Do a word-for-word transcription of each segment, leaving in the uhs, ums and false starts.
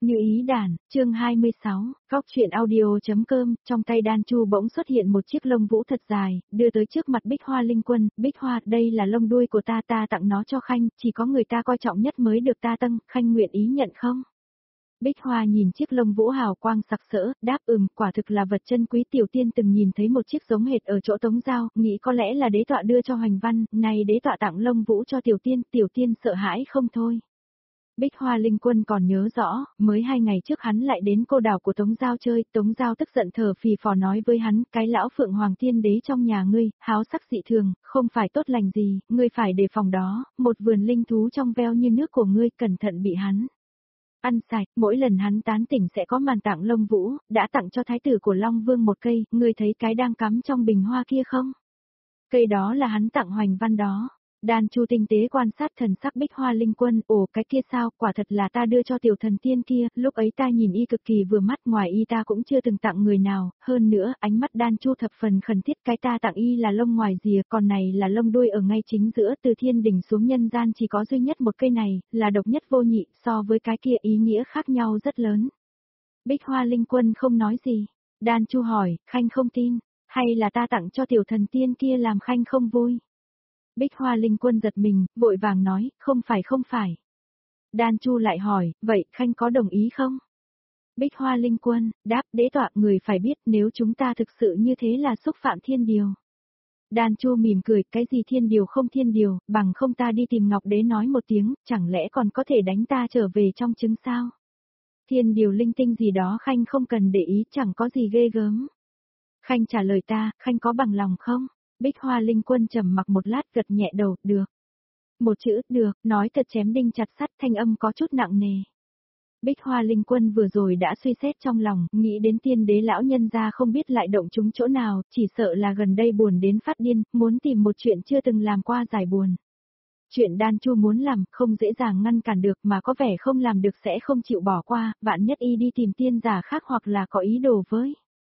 Như ý đàn, chương hai mươi sáu, Góc truyện audio.com, trong tay Đan Chu bỗng xuất hiện một chiếc lông vũ thật dài, đưa tới trước mặt Bích Hoa Linh Quân. Bích Hoa, đây là lông đuôi của ta, ta tặng nó cho Khanh, chỉ có người ta coi trọng nhất mới được ta tâng, Khanh nguyện ý nhận không? Bích Hoa nhìn chiếc lông vũ hào quang sặc sỡ, đáp ừm, quả thực là vật chân quý. Tiểu tiên từng nhìn thấy một chiếc giống hệt ở chỗ Tống Giao, nghĩ có lẽ là đế tọa đưa cho Hoành Văn, này đế tọa tặng lông vũ cho tiểu tiên, tiểu tiên sợ hãi không thôi. Bích Hoa Linh Quân còn nhớ rõ, mới hai ngày trước hắn lại đến cô đảo của Tống Giao chơi, Tống Giao tức giận thở phì phò nói với hắn, cái lão Phượng Hoàng Thiên Đế trong nhà ngươi, háo sắc dị thường, không phải tốt lành gì, ngươi phải đề phòng đó, một vườn linh thú trong veo như nước của ngươi, cẩn thận bị hắn ăn sạch. Mỗi lần hắn tán tỉnh sẽ có màn tặng lông vũ, đã tặng cho thái tử của Long Vương một cây, ngươi thấy cái đang cắm trong bình hoa kia không? Cây đó là hắn tặng Hoành Văn đó. Đan Chu tinh tế quan sát thần sắc Bích Hoa Linh Quân, ồ cái kia sao, quả thật là ta đưa cho tiểu thần tiên kia, lúc ấy ta nhìn y cực kỳ vừa mắt, ngoài y ta cũng chưa từng tặng người nào, hơn nữa, ánh mắt Đan Chu thập phần khẩn thiết, cái ta tặng y là lông ngoài rìa, còn này là lông đuôi ở ngay chính giữa, từ thiên đỉnh xuống nhân gian chỉ có duy nhất một cây này, là độc nhất vô nhị, so với cái kia ý nghĩa khác nhau rất lớn. Bích Hoa Linh Quân không nói gì. Đan Chu hỏi, Khanh không tin, hay là ta tặng cho tiểu thần tiên kia làm Khanh không vui? Bích Hoa Linh Quân giật mình, vội vàng nói, không phải không phải. Đan Chu lại hỏi, vậy Khanh có đồng ý không? Bích Hoa Linh Quân, đáp, đế tọa, người phải biết nếu chúng ta thực sự như thế là xúc phạm thiên điều. Đan Chu mỉm cười, cái gì thiên điều không thiên điều, bằng không ta đi tìm Ngọc Đế nói một tiếng, chẳng lẽ còn có thể đánh ta trở về trong trứng sao? Thiên điều linh tinh gì đó Khanh không cần để ý, chẳng có gì ghê gớm. Khanh trả lời ta, Khanh có bằng lòng không? Bích Hoa Linh Quân trầm mặc một lát gật nhẹ đầu, được. Một chữ, được, nói thật chém đinh chặt sắt, thanh âm có chút nặng nề. Bích Hoa Linh Quân vừa rồi đã suy xét trong lòng, nghĩ đến tiên đế lão nhân gia không biết lại động chúng chỗ nào, chỉ sợ là gần đây buồn đến phát điên, muốn tìm một chuyện chưa từng làm qua giải buồn. Chuyện Đan Chu muốn làm, không dễ dàng ngăn cản được, mà có vẻ không làm được sẽ không chịu bỏ qua, vạn nhất y đi tìm tiên giả khác hoặc là có ý đồ với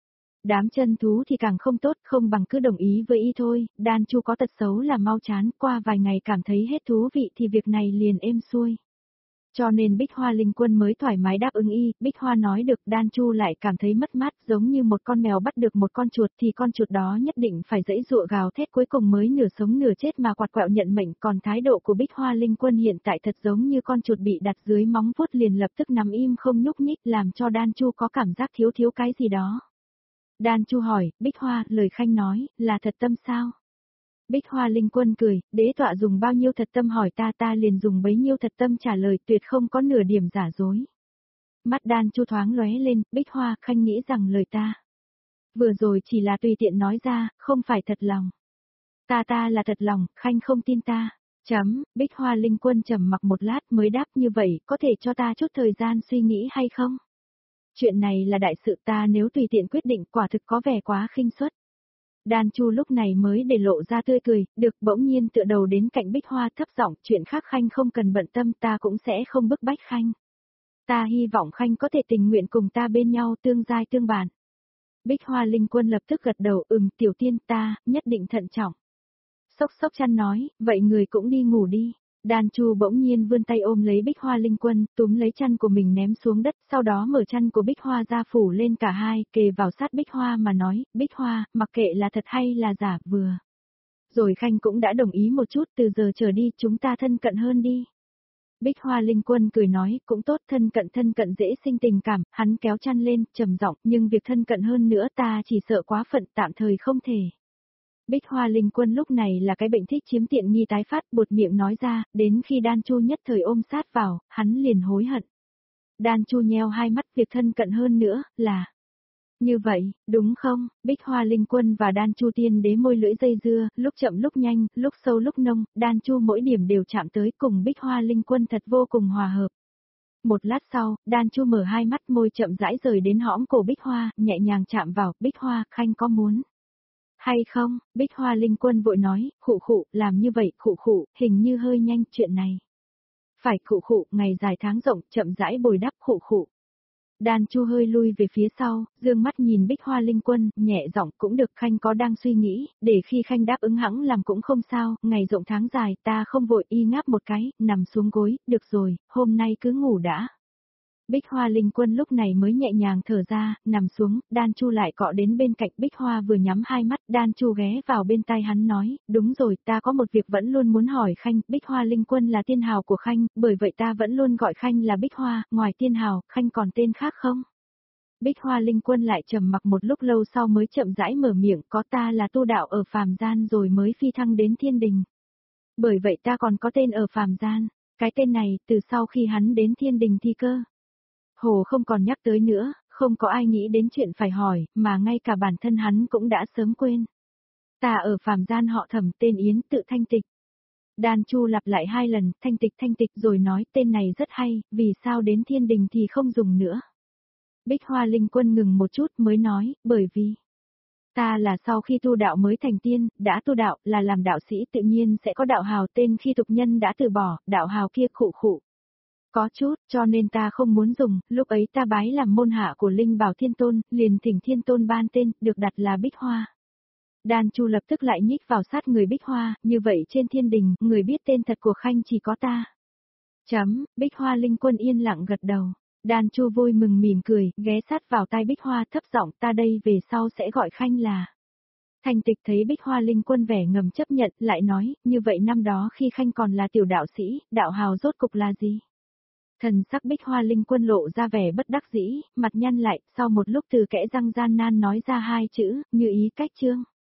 đám chân thú thì càng không tốt, không bằng cứ đồng ý với y thôi. Đan Chu có tật xấu là mau chán, qua vài ngày cảm thấy hết thú vị thì việc này liền êm xuôi. Cho nên Bích Hoa Linh Quân mới thoải mái đáp ứng y. Bích Hoa nói được, Đan Chu lại cảm thấy mất mát, giống như một con mèo bắt được một con chuột thì con chuột đó nhất định phải giãy giụa gào thét, cuối cùng mới nửa sống nửa chết mà quạt quẹo nhận mệnh. Còn thái độ của Bích Hoa Linh Quân hiện tại thật giống như con chuột bị đặt dưới móng vuốt liền lập tức nằm im không nhúc nhích, làm cho Đan Chu có cảm giác thiếu thiếu cái gì đó. Đan Chu hỏi, Bích Hoa, lời Khanh nói, là thật tâm sao? Bích Hoa Linh Quân cười, đế tọa dùng bao nhiêu thật tâm hỏi ta, ta liền dùng bấy nhiêu thật tâm trả lời, tuyệt không có nửa điểm giả dối. Mắt Đan Chu thoáng lóe lên, Bích Hoa, Khanh nghĩ rằng lời ta vừa rồi chỉ là tùy tiện nói ra, không phải thật lòng. Ta ta là thật lòng, Khanh không tin ta. Chấm, Bích Hoa Linh Quân trầm mặc một lát mới đáp, như vậy, có thể cho ta chút thời gian suy nghĩ hay không? Chuyện này là đại sự, ta nếu tùy tiện quyết định quả thực có vẻ quá khinh suất. Đan Chu lúc này mới để lộ ra tươi cười, được, bỗng nhiên tựa đầu đến cạnh Bích Hoa thấp giọng, chuyện khác Khanh không cần bận tâm, ta cũng sẽ không bức bách Khanh. Ta hy vọng Khanh có thể tình nguyện cùng ta bên nhau tương giai tương bản. Bích Hoa Linh Quân lập tức gật đầu, ừm, tiểu tiên, ta nhất định thận trọng. Sốc sốc chăn nói, vậy người cũng đi ngủ đi. Đan Chu bỗng nhiên vươn tay ôm lấy Bích Hoa Linh Quân, túm lấy chăn của mình ném xuống đất, sau đó mở chăn của Bích Hoa ra phủ lên cả hai, kề vào sát Bích Hoa mà nói, Bích Hoa, mặc kệ là thật hay là giả, vừa rồi Khanh cũng đã đồng ý một chút, từ giờ trở đi chúng ta thân cận hơn đi. Bích Hoa Linh Quân cười nói, cũng tốt, thân cận thân cận dễ sinh tình cảm, hắn kéo chăn lên, trầm giọng, nhưng việc thân cận hơn nữa ta chỉ sợ quá phận, tạm thời không thể. Bích Hoa Linh Quân lúc này là cái bệnh thích chiếm tiện nghi tái phát, buột miệng nói ra, đến khi Đan Chu nhất thời ôm sát vào, hắn liền hối hận. Đan Chu nheo hai mắt, việc thân cận hơn nữa, là như vậy, đúng không? Bích Hoa Linh Quân và Đan Chu tiên đế môi lưỡi dây dưa, lúc chậm lúc nhanh, lúc sâu lúc nông, Đan Chu mỗi điểm đều chạm tới, cùng Bích Hoa Linh Quân thật vô cùng hòa hợp. Một lát sau, Đan Chu mở hai mắt, môi chậm rãi rời đến hõm cổ Bích Hoa, nhẹ nhàng chạm vào, Bích Hoa, Khanh có muốn hay không? Bích Hoa Linh Quân vội nói, khụ khụ, làm như vậy, khụ khụ, hình như hơi nhanh, chuyện này phải khụ khụ, ngày dài tháng rộng, chậm rãi bồi đắp, khụ khụ. Đan Chu hơi lui về phía sau, dương mắt nhìn Bích Hoa Linh Quân, nhẹ giọng, cũng được, Khanh có đang suy nghĩ, để khi Khanh đáp ứng hẵng làm cũng không sao, ngày rộng tháng dài, ta không vội, y ngáp một cái, nằm xuống gối, được rồi, hôm nay cứ ngủ đã. Bích Hoa Linh Quân lúc này mới nhẹ nhàng thở ra, nằm xuống, Đan Chu lại cọ đến bên cạnh Bích Hoa vừa nhắm hai mắt, Đan Chu ghé vào bên tai hắn nói, đúng rồi, ta có một việc vẫn luôn muốn hỏi Khanh, Bích Hoa Linh Quân là tiên hào của Khanh, bởi vậy ta vẫn luôn gọi Khanh là Bích Hoa, ngoài tiên hào, Khanh còn tên khác không? Bích Hoa Linh Quân lại trầm mặc một lúc lâu sau mới chậm rãi mở miệng, có ta là tu đạo ở phàm gian rồi mới phi thăng đến thiên đình. Bởi vậy ta còn có tên ở phàm gian, cái tên này, từ sau khi hắn đến thiên đình thi cơ. Hồ không còn nhắc tới nữa, không có ai nghĩ đến chuyện phải hỏi, mà ngay cả bản thân hắn cũng đã sớm quên. Ta ở phàm gian họ Thẩm, tên Yến, tự Thanh Tịch. Đan Chu lặp lại hai lần, Thanh Tịch Thanh Tịch rồi nói tên này rất hay, vì sao đến thiên đình thì không dùng nữa. Bích Hoa Linh Quân ngừng một chút mới nói, bởi vì ta là sau khi tu đạo mới thành tiên, đã tu đạo là làm đạo sĩ tự nhiên sẽ có đạo hào tên khi tục nhân đã từ bỏ, đạo hào kia khụ khụ. Có chút, cho nên ta không muốn dùng, lúc ấy ta bái làm môn hạ của Linh Bảo Thiên Tôn, liền thỉnh Thiên Tôn ban tên, được đặt là Bích Hoa. Đan Chu lập tức lại nhích vào sát người Bích Hoa, như vậy trên thiên đình, người biết tên thật của Khanh chỉ có ta. Chấm, Bích Hoa Linh Quân yên lặng gật đầu. Đan Chu vui mừng mỉm cười, ghé sát vào tai Bích Hoa thấp giọng, ta đây về sau sẽ gọi Khanh là. Thanh Tịch thấy Bích Hoa Linh Quân vẻ ngầm chấp nhận, lại nói, như vậy năm đó khi Khanh còn là tiểu đạo sĩ, đạo hào rốt cục là gì? Thần sắc Bích Hoa Linh Quân lộ ra vẻ bất đắc dĩ, mặt nhăn lại, sau một lúc từ kẽ răng gian nan nói ra hai chữ, như ý cách chương.